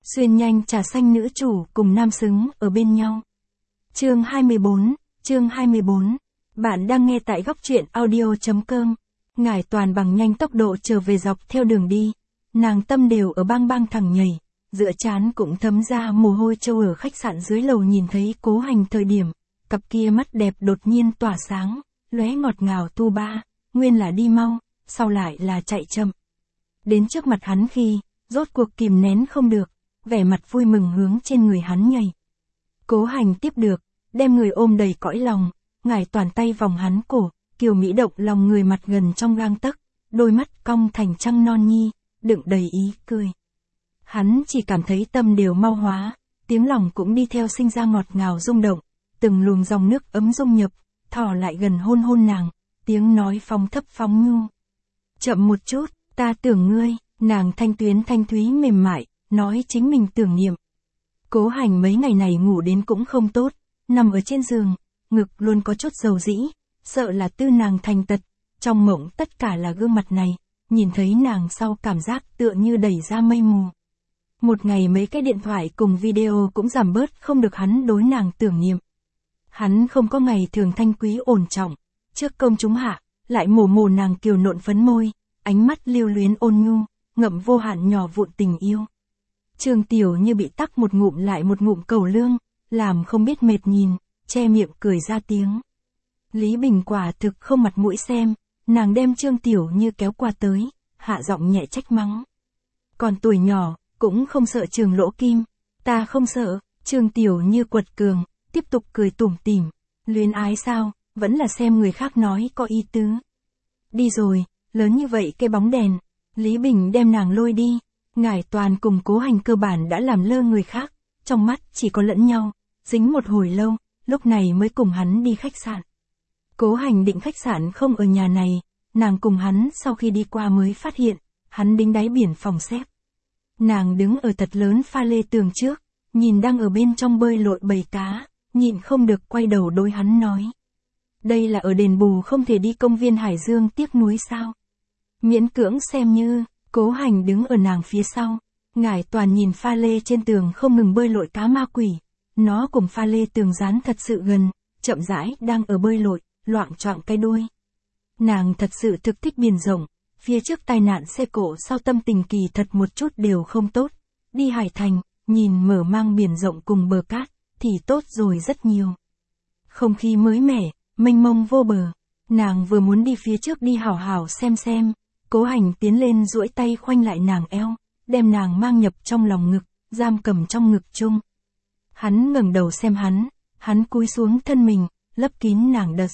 Xuyên nhanh trà xanh nữ chủ cùng nam xứng ở bên nhau. Chương 24. Bạn đang nghe tại góc truyện audio.com. Ngải Toàn bằng nhanh tốc độ trở về dọc theo đường đi. Nàng tâm đều ở bang bang thẳng nhảy, giữa trán cũng thấm ra mồ hôi trâu. Ở khách sạn dưới lầu nhìn thấy Cố Hành thời điểm, cặp kia mắt đẹp đột nhiên tỏa sáng, lóe ngọt ngào tu ba, nguyên là đi mau, sau lại là chạy chậm. Đến trước mặt hắn khi, rốt cuộc kìm nén không được, vẻ mặt vui mừng hướng trên người hắn nhảy. Cố Hành tiếp được, đem người ôm đầy cõi lòng, Ngải Toàn tay vòng hắn cổ, kiều mỹ động lòng người, mặt gần trong gang tấc, đôi mắt cong thành trăng non nhi, đựng đầy ý cười. Hắn chỉ cảm thấy tâm đều mau hóa, tiếng lòng cũng đi theo sinh ra ngọt ngào rung động, từng luồng dòng nước ấm dung nhập, thò lại gần hôn hôn nàng, tiếng nói phong thấp phóng nhu. Chậm một chút, ta tưởng ngươi, nàng thanh tuyến thanh thúy mềm mại, nói chính mình tưởng niệm. Cố Hành mấy ngày này ngủ đến cũng không tốt, nằm ở trên giường, ngực luôn có chút dầu dĩ, sợ là tư nàng thành tật, trong mộng tất cả là gương mặt này, nhìn thấy nàng sau cảm giác tựa như đẩy ra mây mù. Một ngày mấy cái điện thoại cùng video cũng giảm bớt không được hắn đối nàng tưởng niệm. Hắn không có ngày thường thanh quý ổn trọng, trước công chúng hạ, lại mổ nàng kiều nộn phấn môi, ánh mắt lưu luyến ôn nhu, ngậm vô hạn nhỏ vụn tình yêu. Trường Tiểu như bị tắc một ngụm lại một ngụm cầu lương, làm không biết mệt nhìn, che miệng cười ra tiếng. Lý Bình quả thực không mặt mũi xem, nàng đem Trương Tiểu như kéo qua tới, hạ giọng nhẹ trách mắng. Còn tuổi nhỏ, cũng không sợ trường lỗ kim, ta không sợ. Trương Tiểu như quật cường, tiếp tục cười tủm tỉm, luyến ái sao, vẫn là xem người khác nói có ý tứ. Đi rồi, lớn như vậy cái bóng đèn, Lý Bình đem nàng lôi đi, Ngải Toàn cùng Cố Hành cơ bản đã làm lơ người khác, trong mắt chỉ có lẫn nhau, dính một hồi lâu, lúc này mới cùng hắn đi khách sạn. Cố Hành định khách sạn không ở nhà này, nàng cùng hắn sau khi đi qua mới phát hiện, hắn đính đáy biển phòng xếp. Nàng đứng ở thật lớn pha lê tường trước, nhìn đang ở bên trong bơi lội bầy cá, nhịn không được quay đầu đối hắn nói. Đây là ở đền bù không thể đi công viên Hải Dương tiếc nuối sao? Miễn cưỡng xem như, Cố Hành đứng ở nàng phía sau, Ngải Toàn nhìn pha lê trên tường không ngừng bơi lội cá ma quỷ, nó cùng pha lê tường dán thật sự gần, chậm rãi đang ở bơi lội, loạng choạng cái đuôi. Nàng thật sự thực thích biển rộng, phía trước tai nạn xe cộ sau tâm tình kỳ thật một chút đều không tốt, đi Hải Thành, nhìn mở mang biển rộng cùng bờ cát, thì tốt rồi rất nhiều. Không khí mới mẻ, mênh mông vô bờ, nàng vừa muốn đi phía trước đi hảo hảo xem, Cố Hành tiến lên duỗi tay khoanh lại nàng eo, đem nàng mang nhập trong lòng ngực, giam cầm trong ngực chung. Hắn ngẩng đầu xem hắn cúi xuống thân mình, lấp kín nàng đật.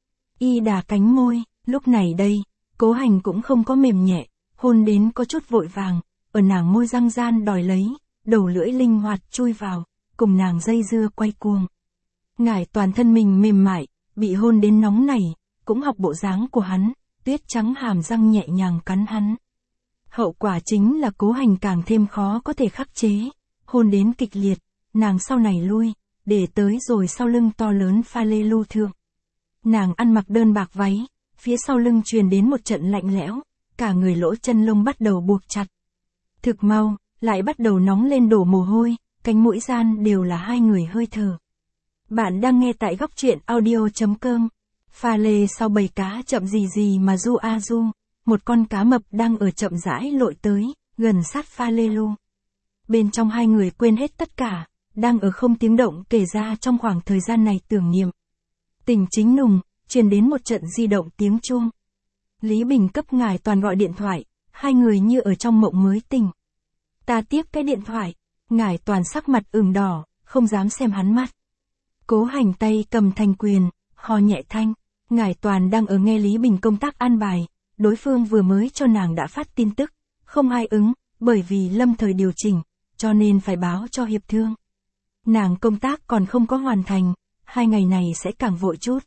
Y đà cánh môi, lúc này đây, Cố Hành cũng không có mềm nhẹ, hôn đến có chút vội vàng, ở nàng môi răng gian đòi lấy, đầu lưỡi linh hoạt chui vào, cùng nàng dây dưa quay cuồng. Ngải Toàn thân mình mềm mại, bị hôn đến nóng nảy, cũng học bộ dáng của hắn, tuyết trắng hàm răng nhẹ nhàng cắn hắn. Hậu quả chính là Cố Hành càng thêm khó có thể khắc chế, hôn đến kịch liệt, nàng sau này lui, để tới rồi sau lưng to lớn pha lê lưu thượng. Nàng ăn mặc đơn bạc váy, phía sau lưng truyền đến một trận lạnh lẽo, cả người lỗ chân lông bắt đầu buộc chặt. Thực mau, lại bắt đầu nóng lên đổ mồ hôi, cánh mũi gian đều là hai người hơi thở. Bạn đang nghe tại góc truyện audio.com. Pha lê sau bầy cá chậm gì mà du a du, một con cá mập đang ở chậm rãi lội tới, gần sát pha lê lu. Bên trong hai người quên hết tất cả, đang ở không tiếng động kể ra trong khoảng thời gian này tưởng niệm. Tình chính nùng, truyền đến một trận di động tiếng chuông. Lý Bình cấp Ngải Toàn gọi điện thoại, hai người như ở trong mộng mới tỉnh. Ta tiếp cái điện thoại, Ngải Toàn sắc mặt ửng đỏ, không dám xem hắn mắt. Cố Hành tay cầm thành quyền, ho nhẹ thanh, Ngải Toàn đang ở nghe Lý Bình công tác an bài, đối phương vừa mới cho nàng đã phát tin tức, không ai ứng, bởi vì lâm thời điều chỉnh, cho nên phải báo cho hiệp thương. Nàng công tác còn không có hoàn thành, 2 ngày này sẽ càng vội chút.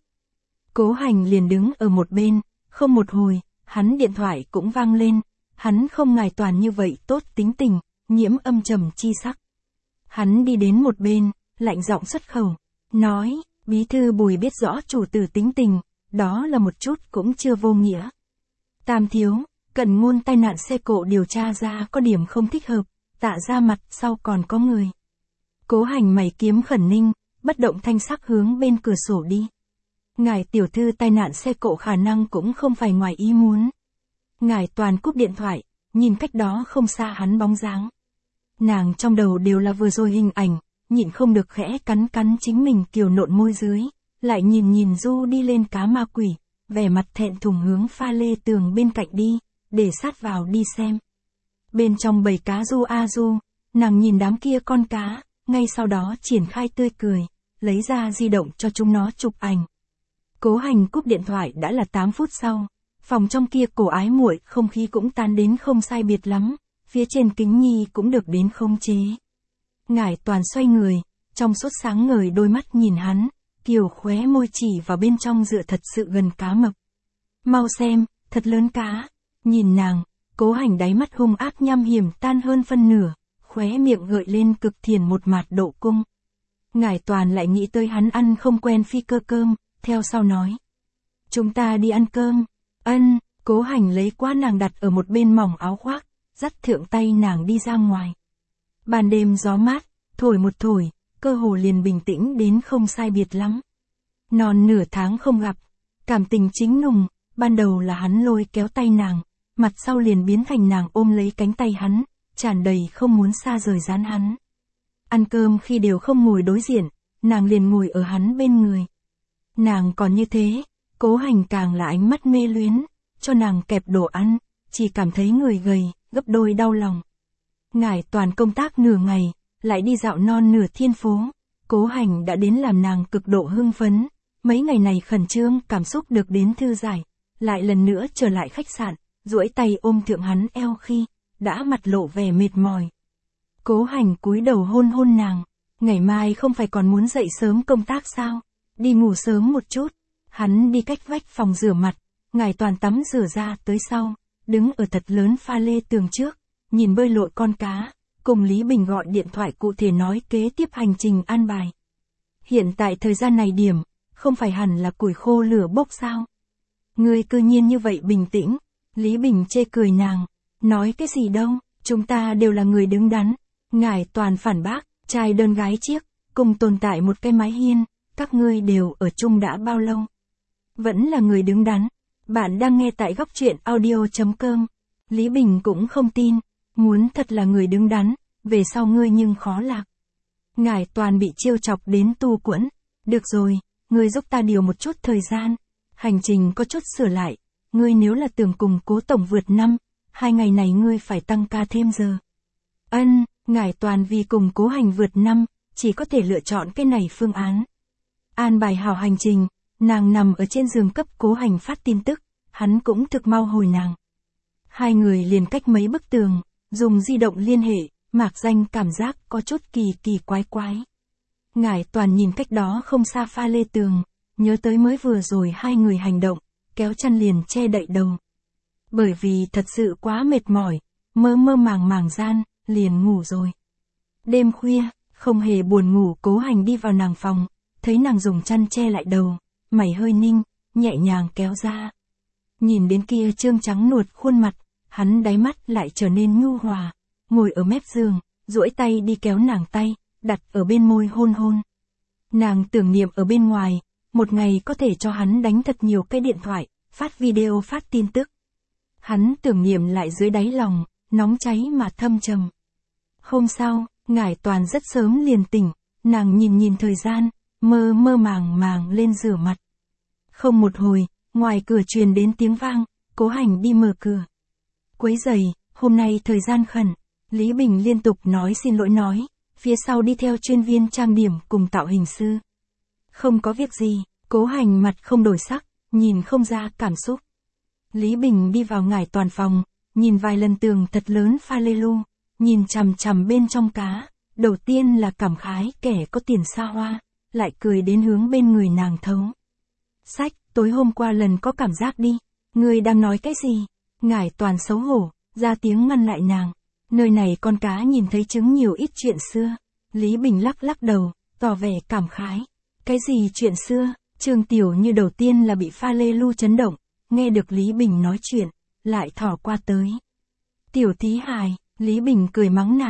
Cố Hành liền đứng ở một bên, không một hồi, hắn điện thoại cũng vang lên, hắn không Ngải Toàn như vậy tốt tính tình, nhiễm âm trầm chi sắc. Hắn đi đến một bên, lạnh giọng xuất khẩu, nói, bí thư Bùi biết rõ chủ tử tính tình, đó là một chút cũng chưa vô nghĩa. Tam thiếu, Cẩn Ngôn tai nạn xe cộ điều tra ra có điểm không thích hợp, Tạ ra mặt sau còn có người. Cố Hành mày kiếm khẩn ninh, bất động thanh sắc hướng bên cửa sổ đi. Ngài tiểu thư tai nạn xe cộ khả năng cũng không phải ngoài ý muốn. Ngài Toàn cúp điện thoại, nhìn cách đó không xa hắn bóng dáng. Nàng trong đầu đều là vừa rồi hình ảnh, nhịn không được khẽ cắn cắn chính mình kiều nộn môi dưới, lại nhìn Du đi lên cá ma quỷ, vẻ mặt thẹn thùng hướng pha lê tường bên cạnh đi, để sát vào đi xem. Bên trong bầy cá Du a Du, nàng nhìn đám kia con cá, ngay sau đó triển khai tươi cười, lấy ra di động cho chúng nó chụp ảnh. Cố Hành cúp điện thoại đã là 8 phút sau, phòng trong kia cổ ái muội không khí cũng tan đến không sai biệt lắm, phía trên kính nhi cũng được đến khống chế. Ngải Toàn xoay người, trong suốt sáng ngời đôi mắt nhìn hắn, kiều khóe môi chỉ vào bên trong dựa thật sự gần cá mập. Mau xem, thật lớn cá. Nhìn nàng, Cố Hành đáy mắt hung ác nham hiểm tan hơn phân nửa, khóe miệng gợi lên cực thiền một mạt độ cung. Ngải Toàn lại nghĩ tới hắn ăn không quen phi cơ cơm, theo sau nói. Chúng ta đi ăn cơm. Ân, Cố Hành lấy qua nàng đặt ở một bên mỏng áo khoác, dắt thượng tay nàng đi ra ngoài. Ban đêm gió mát, thổi một thổi, cơ hồ liền bình tĩnh đến không sai biệt lắm. Non nửa tháng không gặp, cảm tình chính nùng, ban đầu là hắn lôi kéo tay nàng, mặt sau liền biến thành nàng ôm lấy cánh tay hắn, tràn đầy không muốn xa rời dán hắn. Ăn cơm khi đều không ngồi đối diện, nàng liền ngồi ở hắn bên người. Nàng còn như thế, Cố Hành càng là ánh mắt mê luyến, cho nàng kẹp đồ ăn, chỉ cảm thấy người gầy, gấp đôi đau lòng. Ngải Toàn công tác nửa ngày, lại đi dạo non nửa thiên phố, Cố Hành đã đến làm nàng cực độ hưng phấn, mấy ngày này khẩn trương cảm xúc được đến thư giải, lại lần nữa trở lại khách sạn, duỗi tay ôm thượng hắn eo khi, đã mặt lộ vẻ mệt mỏi. Cố Hành cúi đầu hôn hôn nàng, ngày mai không phải còn muốn dậy sớm công tác sao, đi ngủ sớm một chút. Hắn đi cách vách phòng rửa mặt, Ngải Toàn tắm rửa ra tới sau, đứng ở thật lớn pha lê tường trước, nhìn bơi lội con cá, cùng Lý Bình gọi điện thoại cụ thể nói kế tiếp hành trình an bài. Hiện tại thời gian này điểm, không phải hẳn là củi khô lửa bốc sao? Ngươi cư nhiên như vậy bình tĩnh, Lý Bình chê cười nàng, nói cái gì đâu, chúng ta đều là người đứng đắn. Ngải Toàn phản bác, trai đơn gái chiếc, cùng tồn tại một cái mái hiên, các ngươi đều ở chung đã bao lâu? Vẫn là người đứng đắn. Bạn đang nghe tại góc truyện audio.com. Lý Bình cũng không tin, muốn thật là người đứng đắn, về sau ngươi nhưng khó lạc. Ngải Toàn bị chiêu chọc đến tu quẫn. Được rồi, ngươi giúp ta điều một chút thời gian. Hành trình có chút sửa lại, ngươi nếu là tưởng cùng Cố tổng vượt năm, 2 ngày này ngươi phải tăng ca thêm giờ. Ân, Ngải Toàn vì cùng Cố Hành vượt năm, chỉ có thể lựa chọn cái này phương án. An bài hảo hành trình, nàng nằm ở trên giường cấp Cố Hành phát tin tức, hắn cũng thực mau hồi nàng. Hai người liền cách mấy bức tường, dùng di động liên hệ, mạc danh cảm giác có chút kỳ quái quái. Ngải Toàn nhìn cách đó không xa pha lê tường, nhớ tới mới vừa rồi hai người hành động, kéo chăn liền che đậy đầu. Bởi vì thật sự quá mệt mỏi, mơ màng gian, liền ngủ rồi. Đêm khuya, không hề buồn ngủ Cố Hành đi vào nàng phòng, thấy nàng dùng chăn che lại đầu, mày hơi ninh, nhẹ nhàng kéo ra. Nhìn đến kia trương trắng nuột khuôn mặt, hắn đáy mắt lại trở nên nhu hòa, ngồi ở mép giường, duỗi tay đi kéo nàng tay, đặt ở bên môi hôn hôn. Nàng tưởng niệm ở bên ngoài, một ngày có thể cho hắn đánh thật nhiều cái điện thoại, phát video phát tin tức. Hắn tưởng niệm lại dưới đáy lòng, nóng cháy mà thâm trầm. Hôm sau, Ngải Toàn rất sớm liền tỉnh, nàng nhìn thời gian, mơ màng lên rửa mặt. Không một hồi, ngoài cửa truyền đến tiếng vang, Cố Hành đi mở cửa. Quấy rầy, hôm nay thời gian khẩn, Lý Bình liên tục nói xin lỗi nói, phía sau đi theo chuyên viên trang điểm cùng tạo hình sư. Không có việc gì, Cố Hành mặt không đổi sắc, nhìn không ra cảm xúc. Lý Bình đi vào Ngải Toàn phòng, nhìn vài lần tường thật lớn pha lê lu, nhìn chằm bên trong cá, đầu tiên là cảm khái kẻ có tiền xa hoa, lại cười đến hướng bên người nàng thấu. Sách, tối hôm qua lần có cảm giác đi, ngươi đang nói cái gì? Ngải Toàn xấu hổ, ra tiếng ngăn lại nàng. Nơi này con cá nhìn thấy chứng nhiều ít chuyện xưa. Lý Bình lắc đầu, tỏ vẻ cảm khái. Cái gì chuyện xưa? Trương Tiểu Như đầu tiên là bị pha lê lu chấn động, nghe được Lý Bình nói chuyện, lại thỏ qua tới. Tiểu thí hài, Lý Bình cười mắng nàng,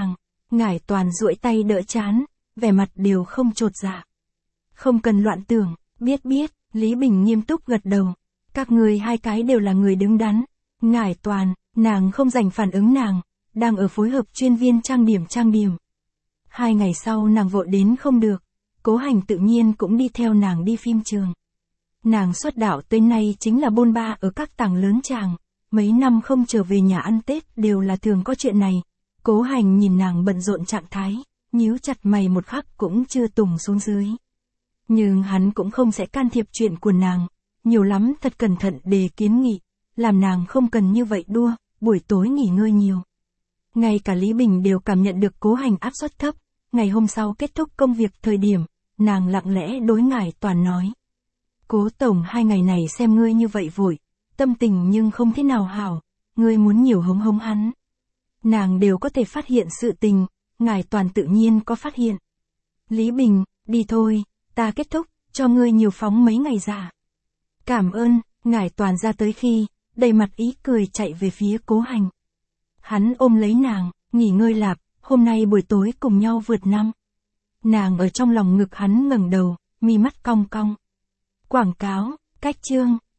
Ngải Toàn duỗi tay đỡ trán, vẻ mặt đều không chột dạ. Không cần loạn tưởng, biết, Lý Bình nghiêm túc gật đầu. Các người hai cái đều là người đứng đắn. Ngải Toàn, nàng không dành phản ứng nàng, đang ở phối hợp chuyên viên trang điểm. 2 ngày sau nàng vội đến không được, Cố Hành tự nhiên cũng đi theo nàng đi phim trường. Nàng xuất đạo tới nay chính là bôn ba ở các tàng lớn tràng, mấy năm không trở về nhà ăn Tết đều là thường có chuyện này. Cố Hành nhìn nàng bận rộn trạng thái, nhíu chặt mày một khắc cũng chưa tùng xuống dưới. Nhưng hắn cũng không sẽ can thiệp chuyện của nàng, nhiều lắm thật cẩn thận đề kiến nghị, làm nàng không cần như vậy đua, buổi tối nghỉ ngơi nhiều. Ngay cả Lý Bình đều cảm nhận được Cố Hành áp suất thấp, ngày hôm sau kết thúc công việc thời điểm, nàng lặng lẽ đối Ngải Toàn nói. Cố tổng 2 ngày này xem ngươi như vậy vội, tâm tình nhưng không thế nào hảo, ngươi muốn nhiều hống hắn. Nàng đều có thể phát hiện sự tình, Ngải Toàn tự nhiên có phát hiện. Lý Bình, đi thôi, ta kết thúc, cho ngươi nhiều phóng mấy ngày giả. Cảm ơn, Ngải Toàn ra tới khi, đầy mặt ý cười chạy về phía Cố Hành. Hắn ôm lấy nàng, nghỉ ngơi lạp, hôm nay buổi tối cùng nhau vượt năm. Nàng ở trong lòng ngực hắn ngẩng đầu, mi mắt cong cong. Quảng cáo, cách chương.